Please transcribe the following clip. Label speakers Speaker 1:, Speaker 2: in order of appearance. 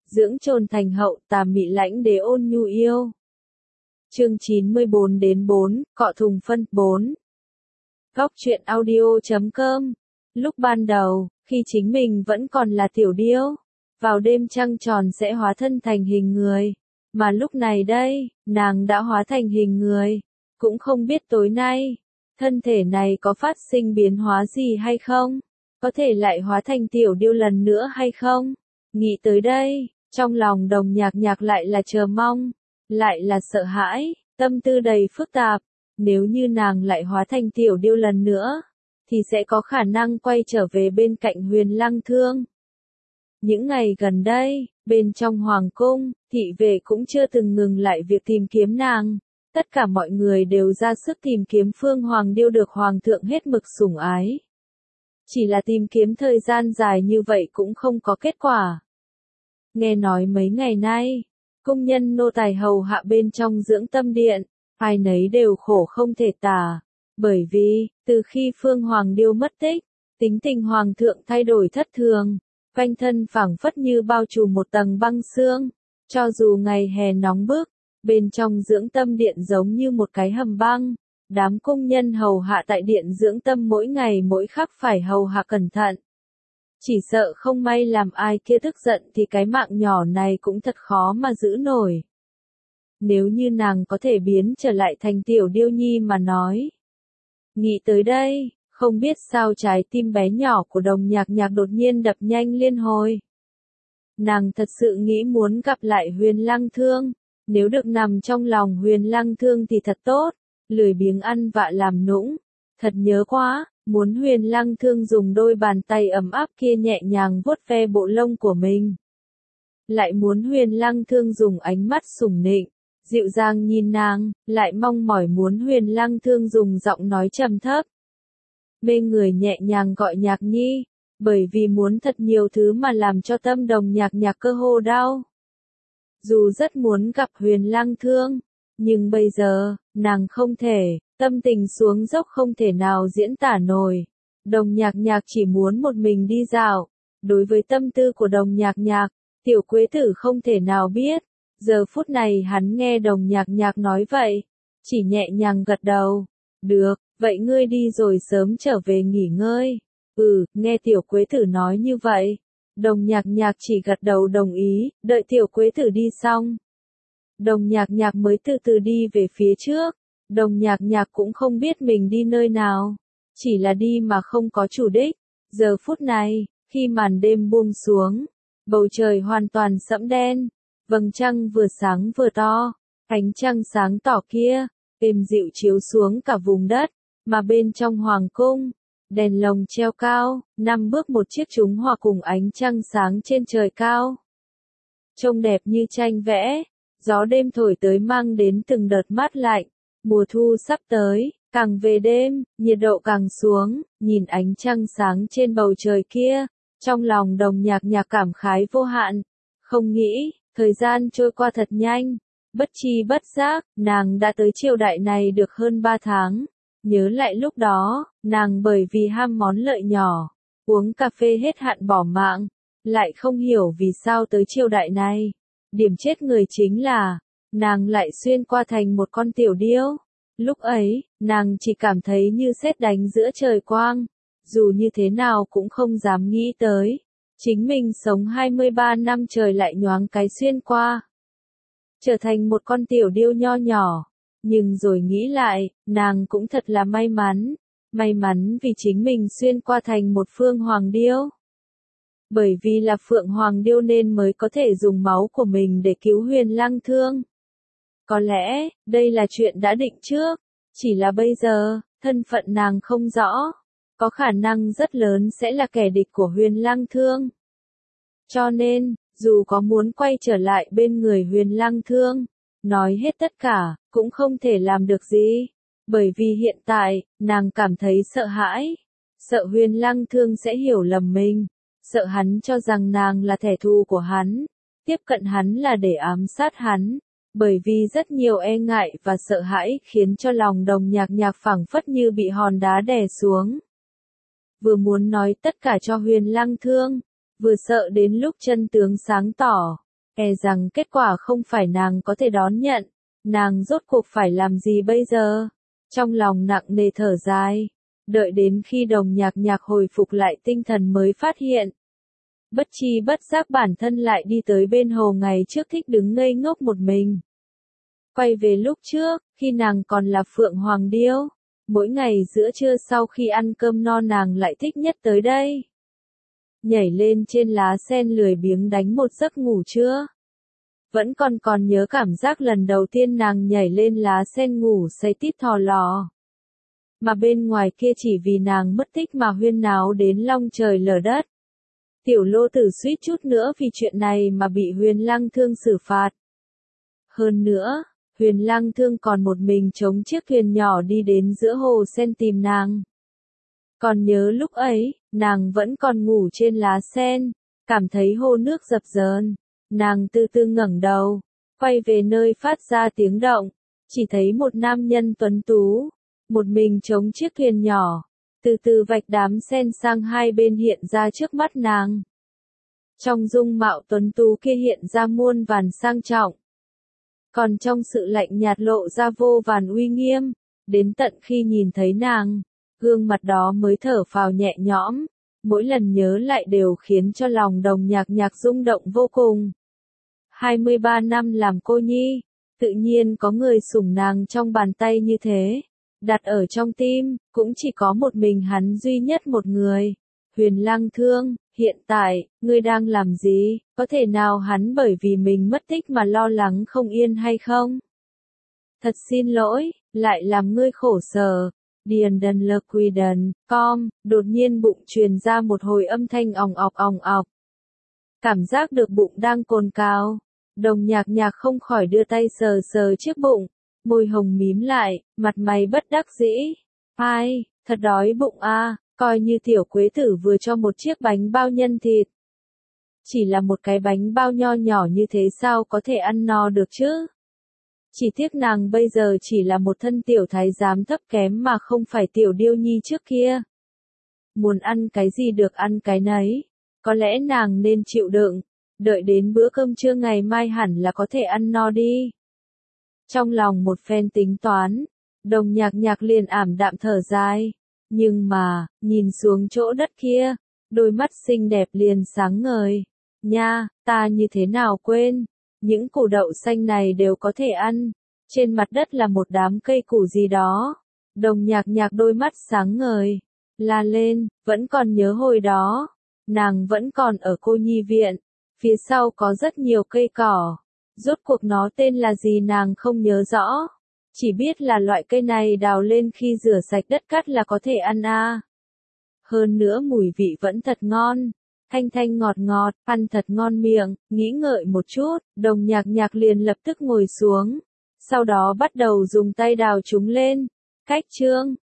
Speaker 1: dưỡng trồn thành hậu, tà mị lãnh đế ôn nhu yêu. Chương 94-4, cọ thùng phân 4. Góc truyện audio.com. Lúc ban đầu, khi chính mình vẫn còn là tiểu điêu, vào đêm trăng tròn sẽ hóa thân thành hình người, mà lúc này đây, nàng đã hóa thành hình người, cũng không biết tối nay, thân thể này có phát sinh biến hóa gì hay không, có thể lại hóa thành tiểu điêu lần nữa hay không. Nghĩ tới đây, trong lòng Đồng Nhạc Nhạc lại là chờ mong, lại là sợ hãi, tâm tư đầy phức tạp. Nếu như nàng lại hóa thành tiểu điêu lần nữa, thì sẽ có khả năng quay trở về bên cạnh Huyền Lăng Thương. Những ngày gần đây, bên trong hoàng cung, thị vệ cũng chưa từng ngừng lại việc tìm kiếm nàng. Tất cả mọi người đều ra sức tìm kiếm Phương Hoàng Điêu được Hoàng thượng hết mực sủng ái. Chỉ là tìm kiếm thời gian dài như vậy cũng không có kết quả. Nghe nói mấy ngày nay, công nhân nô tài hầu hạ bên trong dưỡng tâm điện, ai nấy đều khổ không thể tả. Bởi vì, từ khi Phương Hoàng Điêu mất tích, tính tình Hoàng thượng thay đổi thất thường, quanh thân phảng phất như bao trùm một tầng băng xương. Cho dù ngày hè nóng bức, bên trong dưỡng tâm điện giống như một cái hầm băng. Đám công nhân hầu hạ tại điện dưỡng tâm mỗi ngày mỗi khắc phải hầu hạ cẩn thận. Chỉ sợ không may làm ai kia tức giận thì cái mạng nhỏ này cũng thật khó mà giữ nổi. Nếu như nàng có thể biến trở lại thành tiểu điêu nhi mà nói. Nghĩ tới đây, không biết sao trái tim bé nhỏ của Đồng Nhạc Nhạc đột nhiên đập nhanh liên hồi. Nàng thật sự nghĩ muốn gặp lại Huyền Lăng Thương, nếu được nằm trong lòng Huyền Lăng Thương thì thật tốt, lười biếng ăn vạ làm nũng, thật nhớ quá, muốn Huyền Lăng Thương dùng đôi bàn tay ấm áp kia nhẹ nhàng vuốt ve bộ lông của mình. Lại muốn Huyền Lăng Thương dùng ánh mắt sủng nịnh, dịu dàng nhìn nàng, lại mong mỏi muốn Huyền Lăng Thương dùng giọng nói trầm thấp, mê người nhẹ nhàng gọi Nhạc Nhi, bởi vì muốn thật nhiều thứ mà làm cho tâm Đồng Nhạc Nhạc cơ hồ đau. Dù rất muốn gặp Huyền Lăng Thương, nhưng bây giờ, nàng không thể, tâm tình xuống dốc không thể nào diễn tả nổi. Đồng Nhạc Nhạc chỉ muốn một mình đi dạo. Đối với tâm tư của Đồng Nhạc Nhạc, Tiểu Quế Tử không thể nào biết. Giờ phút này hắn nghe Đồng Nhạc Nhạc nói vậy, chỉ nhẹ nhàng gật đầu. Được, vậy ngươi đi rồi sớm trở về nghỉ ngơi. Nghe Tiểu Quế Tử nói như vậy, Đồng Nhạc Nhạc chỉ gật đầu đồng ý, đợi Tiểu Quế Tử đi xong. Đồng Nhạc Nhạc mới từ từ đi về phía trước. Đồng Nhạc Nhạc cũng không biết mình đi nơi nào, chỉ là đi mà không có chủ đích. Giờ phút này, khi màn đêm buông xuống, bầu trời hoàn toàn sẫm đen, vầng trăng vừa sáng vừa to, ánh trăng sáng tỏ kia, êm dịu chiếu xuống cả vùng đất, mà bên trong hoàng cung, đèn lồng treo cao, 5 bước một chiếc chúng hòa cùng ánh trăng sáng trên trời cao. Trông đẹp như tranh vẽ, gió đêm thổi tới mang đến từng đợt mát lạnh. Mùa thu sắp tới, càng về đêm, nhiệt độ càng xuống, nhìn ánh trăng sáng trên bầu trời kia, trong lòng Đồng Nhạc Nhạc cảm khái vô hạn. Không nghĩ, thời gian trôi qua thật nhanh, bất chi bất giác, nàng đã tới triều đại này được hơn 3 tháng. Nhớ lại lúc đó, nàng bởi vì ham món lợi nhỏ, uống cà phê hết hạn bỏ mạng, lại không hiểu vì sao tới triều đại này. Điểm chết người chính là, nàng lại xuyên qua thành một con tiểu điêu. Lúc ấy, nàng chỉ cảm thấy như sét đánh giữa trời quang, dù như thế nào cũng không dám nghĩ tới. Chính mình sống 23 năm trời lại nhoáng cái xuyên qua, trở thành một con tiểu điêu nho nhỏ. Nhưng rồi nghĩ lại, nàng cũng thật là may mắn vì chính mình xuyên qua thành một Phương Hoàng Điêu. Bởi vì là Phượng Hoàng Điêu nên mới có thể dùng máu của mình để cứu Huyền Lăng Thương. Có lẽ, đây là chuyện đã định trước, chỉ là bây giờ, thân phận nàng không rõ, có khả năng rất lớn sẽ là kẻ địch của Huyền Lăng Thương. Cho nên, dù có muốn quay trở lại bên người Huyền Lăng Thương, nói hết tất cả, cũng không thể làm được gì. Bởi vì hiện tại, nàng cảm thấy sợ hãi, sợ Huyền Lăng Thương sẽ hiểu lầm mình, sợ hắn cho rằng nàng là kẻ thù của hắn, tiếp cận hắn là để ám sát hắn. Bởi vì rất nhiều e ngại và sợ hãi khiến cho lòng Đồng Nhạc Nhạc phảng phất như bị hòn đá đè xuống. Vừa muốn nói tất cả cho Huyền Lăng Thương, vừa sợ đến lúc chân tướng sáng tỏ, E rằng kết quả không phải nàng có thể đón nhận, nàng rốt cuộc phải làm gì bây giờ? Trong lòng nặng nề thở dài, đợi đến khi Đồng Nhạc Nhạc hồi phục lại tinh thần mới phát hiện. Bất chi bất giác bản thân lại đi tới bên hồ ngày trước thích đứng ngây ngốc một mình. Quay về lúc trước, khi nàng còn là Phượng Hoàng Điêu, mỗi ngày giữa trưa sau khi ăn cơm no nàng lại thích nhất tới đây. Nhảy lên trên lá sen lười biếng đánh một giấc ngủ trưa. Vẫn còn nhớ cảm giác lần đầu tiên nàng nhảy lên lá sen ngủ say tít thò lò. Mà bên ngoài kia chỉ vì nàng mất tích mà huyên náo đến long trời lở đất. Tiểu Lô Tử suýt chút nữa vì chuyện này mà bị Huyền Lăng Thương xử phạt. Hơn nữa, Huyền Lăng Thương còn một mình chống chiếc thuyền nhỏ đi đến giữa hồ sen tìm nàng. Còn nhớ lúc ấy, nàng vẫn còn ngủ trên lá sen, cảm thấy hồ nước dập dờn. Nàng từ từ ngẩng đầu, quay về nơi phát ra tiếng động, chỉ thấy một nam nhân tuấn tú, một mình chống chiếc thuyền nhỏ, từ từ vạch đám sen sang hai bên hiện ra trước mắt nàng. Trong dung mạo tuấn tú kia hiện ra muôn vàn sang trọng, còn trong sự lạnh nhạt lộ ra vô vàn uy nghiêm, đến tận khi nhìn thấy nàng, gương mặt đó mới thở phào nhẹ nhõm, mỗi lần nhớ lại đều khiến cho lòng Đồng Nhạc Nhạc rung động vô cùng. 23 năm làm cô nhi, tự nhiên có người sủng nàng trong bàn tay như thế, đặt ở trong tim, cũng chỉ có một mình hắn duy nhất một người. Huyền Lăng Thương, hiện tại, ngươi đang làm gì, có thể nào hắn bởi vì mình mất tích mà lo lắng không yên hay không? Thật xin lỗi, lại làm ngươi khổ sở. Điền đần lơ quy đần, đột nhiên bụng truyền ra một hồi âm thanh òng ọc. Cảm giác được bụng đang cồn cào, Đồng Nhạc Nhạc không khỏi đưa tay sờ sờ chiếc bụng, môi hồng mím lại, mặt mày bất đắc dĩ. Ai, thật đói bụng à, coi như tiểu quế tử vừa cho một chiếc bánh bao nhân thịt. Chỉ là một cái bánh bao nho nhỏ như thế sao có thể ăn no được chứ? Chỉ tiếc nàng bây giờ chỉ là một thân tiểu thái giám thấp kém mà không phải tiểu điêu nhi trước kia. Muốn ăn cái gì được ăn cái nấy, có lẽ nàng nên chịu đựng, đợi đến bữa cơm trưa ngày mai hẳn là có thể ăn no đi. Trong lòng một phen tính toán, Đồng Nhạc Nhạc liền ảm đạm thở dài, nhưng mà, nhìn xuống chỗ đất kia, đôi mắt xinh đẹp liền sáng ngời. Nha, ta như thế nào quên, những củ đậu xanh này đều có thể ăn, trên mặt đất là một đám cây củ gì đó. Đồng Nhạc Nhạc đôi mắt sáng ngời, la lên, vẫn còn nhớ hồi đó, nàng vẫn còn ở cô nhi viện, phía sau có rất nhiều cây cỏ, rốt cuộc nó tên là gì nàng không nhớ rõ, chỉ biết là loại cây này đào lên khi rửa sạch đất cát là có thể ăn à. Hơn nữa mùi vị vẫn thật ngon, thanh thanh ngọt ngọt, ăn thật ngon miệng. Nghĩ ngợi một chút, Đồng Nhạc Nhạc liền lập tức ngồi xuống, sau đó bắt đầu dùng tay đào chúng lên. Cách chương